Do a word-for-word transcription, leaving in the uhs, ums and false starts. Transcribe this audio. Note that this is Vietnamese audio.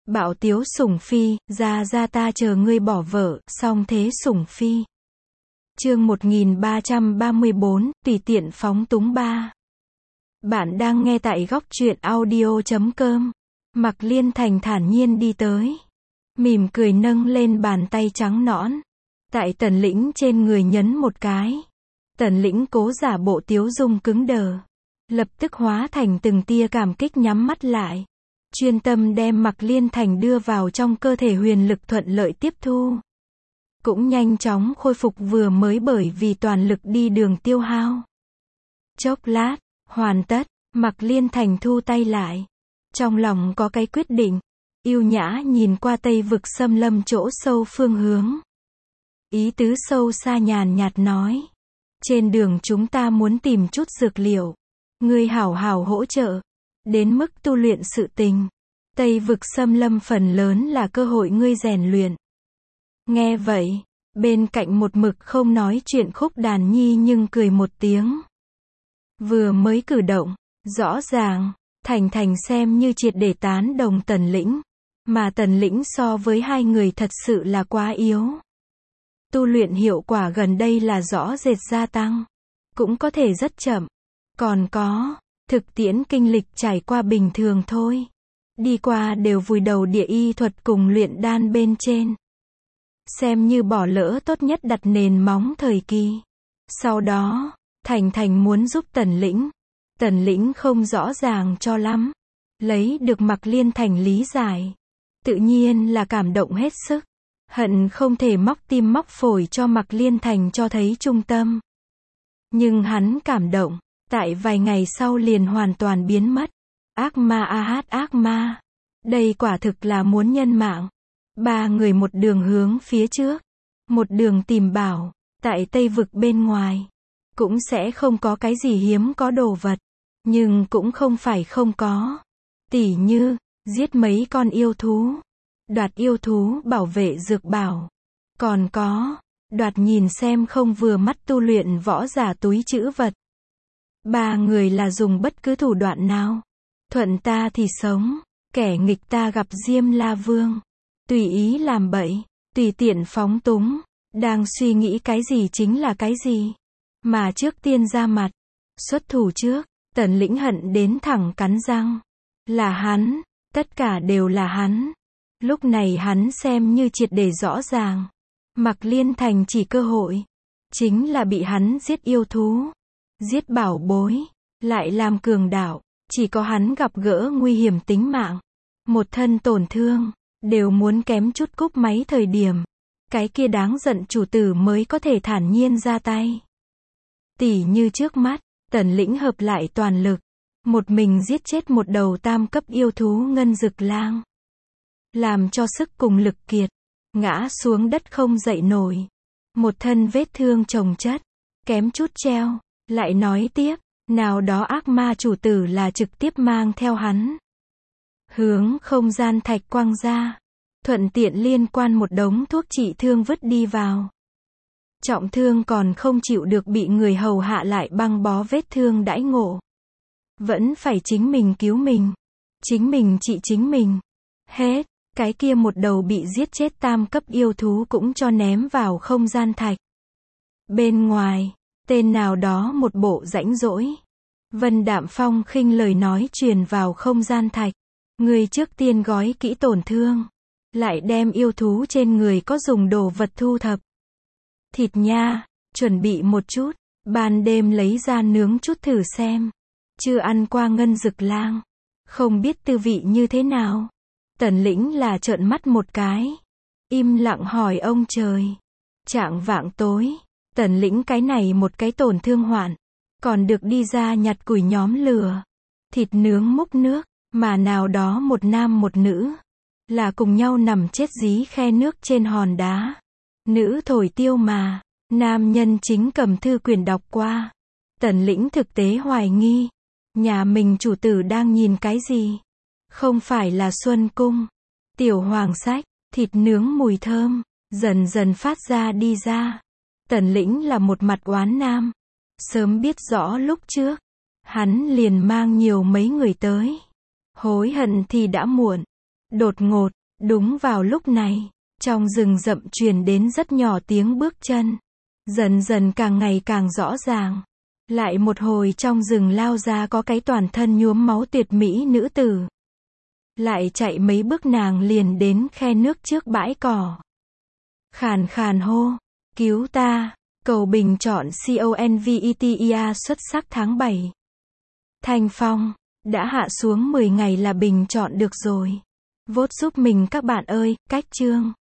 Bảo Tiếu Sủng Phi, ra ra ta chờ ngươi bỏ vợ, song thế Sủng Phi. Chương một nghìn ba trăm ba mươi bốn, tùy tiện phóng túng ba. Bạn đang nghe tại góc truyện audio chấm com. Mạc Liên Thành thản nhiên đi tới, mỉm cười nâng lên bàn tay trắng nõn, tại Tần Lĩnh trên người nhấn một cái. Tần Lĩnh cố giả bộ tiếu dung cứng đờ, lập tức hóa thành từng tia cảm kích nhắm mắt lại, chuyên tâm đem Mạc Liên Thành đưa vào trong cơ thể, huyền lực thuận lợi tiếp thu, cũng nhanh chóng khôi phục vừa mới bởi vì toàn lực đi đường tiêu hao. Chốc lát, hoàn tất, Mạc Liên Thành thu tay lại, trong lòng có cái quyết định, yêu nhã nhìn qua Tây vực xâm lâm chỗ sâu phương hướng. Ý tứ sâu xa nhàn nhạt nói, trên đường chúng ta muốn tìm chút dược liệu, ngươi hảo hảo hỗ trợ, đến mức tu luyện sự tình. Tây vực xâm lâm phần lớn là cơ hội ngươi rèn luyện. Nghe vậy, bên cạnh một mực không nói chuyện Khúc Đàn Nhi nhưng cười một tiếng. Vừa mới cử động, rõ ràng, Thành Thành xem như triệt để tán đồng Tần Lĩnh, mà Tần Lĩnh so với hai người thật sự là quá yếu. Tu luyện hiệu quả gần đây là rõ rệt gia tăng, cũng có thể rất chậm. Còn có, thực tiễn kinh lịch trải qua bình thường thôi. Đi qua đều vùi đầu địa y thuật cùng luyện đan bên trên. Xem như bỏ lỡ tốt nhất đặt nền móng thời kỳ. Sau đó, Thành Thành muốn giúp Tần Lĩnh. Tần Lĩnh không rõ ràng cho lắm. Lấy được Mạc Liên Thành lý giải, tự nhiên là cảm động hết sức. Hận không thể móc tim móc phổi cho Mạc Liên Thành cho thấy trung tâm. Nhưng hắn cảm động, tại vài ngày sau liền hoàn toàn biến mất. Ác ma a hát ác ma. Đây quả thực là muốn nhân mạng. Ba người một đường hướng phía trước, một đường tìm bảo. Tại Tây vực bên ngoài, cũng sẽ không có cái gì hiếm có đồ vật. Nhưng cũng không phải không có. Tỉ như, giết mấy con yêu thú, đoạt yêu thú bảo vệ dược bảo. Còn có, đoạt nhìn xem không vừa mắt tu luyện võ giả túi trữ vật. Ba người là dùng bất cứ thủ đoạn nào. Thuận ta thì sống, kẻ nghịch ta gặp Diêm La Vương. Tùy ý làm bậy, tùy tiện phóng túng, đang suy nghĩ cái gì chính là cái gì. Mà trước tiên ra mặt, xuất thủ trước, Tần Lĩnh hận đến thẳng cắn răng. Là hắn, tất cả đều là hắn. Lúc này hắn xem như triệt để rõ ràng. Mạc Liên Thành chỉ cơ hội, chính là bị hắn giết yêu thú, giết bảo bối, lại làm cường đạo. Chỉ có hắn gặp gỡ nguy hiểm tính mạng, một thân tổn thương, đều muốn kém chút cúp máy thời điểm. Cái kia đáng giận chủ tử mới có thể thản nhiên ra tay. Tỉ như trước mắt, Tần Lĩnh hợp lại toàn lực, một mình giết chết một đầu tam cấp yêu thú ngân dực lang. Làm cho sức cùng lực kiệt, ngã xuống đất không dậy nổi. Một thân vết thương chồng chất, kém chút treo. Lại nói tiếp, nào đó ác ma chủ tử là trực tiếp mang theo hắn, hướng không gian thạch quang ra, thuận tiện liên quan một đống thuốc trị thương vứt đi vào. Trọng thương còn không chịu được bị người hầu hạ lại băng bó vết thương đãi ngộ. Vẫn phải chính mình cứu mình, chính mình trị chính mình. Hết, cái kia một đầu bị giết chết tam cấp yêu thú cũng cho ném vào không gian thạch. Bên ngoài, tên nào đó một bộ rãnh rỗi. Vân Đạm Phong khinh lời nói truyền vào không gian thạch. Người trước tiên gói kỹ tổn thương, lại đem yêu thú trên người có dùng đồ vật thu thập. Thịt nha, chuẩn bị một chút, ban đêm lấy ra nướng chút thử xem. Chưa ăn qua ngân dực lang, không biết tư vị như thế nào. Tần Lĩnh là trợn mắt một cái, im lặng hỏi ông trời. Chạng vạng tối, Tần Lĩnh cái này một cái tổn thương hoạn, còn được đi ra nhặt củi nhóm lửa, thịt nướng múc nước, mà nào đó một nam một nữ, là cùng nhau nằm chết dí khe nước trên hòn đá. Nữ thổi tiêu mà, nam nhân chính cầm thư quyển đọc qua. Tần Lĩnh thực tế hoài nghi, nhà mình chủ tử đang nhìn cái gì? Không phải là Xuân Cung, tiểu hoàng sách, thịt nướng mùi thơm, dần dần phát ra đi ra. Tần Lĩnh là một mặt oán nam. Sớm biết rõ lúc trước, hắn liền mang nhiều mấy người tới. Hối hận thì đã muộn. Đột ngột, Đúng vào lúc này, trong rừng rậm truyền đến rất nhỏ tiếng bước chân. Dần dần càng ngày càng rõ ràng. Lại một hồi trong rừng lao ra có cái toàn thân nhuốm máu tuyệt mỹ nữ tử. Lại chạy mấy bước nàng liền đến khe nước trước bãi cỏ. Khàn khàn hô, cứu ta, cầu bình chọn CONVETEA xuất sắc tháng bảy. Thanh Phong, đã hạ xuống mười ngày là bình chọn được rồi. Vote giúp mình các bạn ơi, cách chương.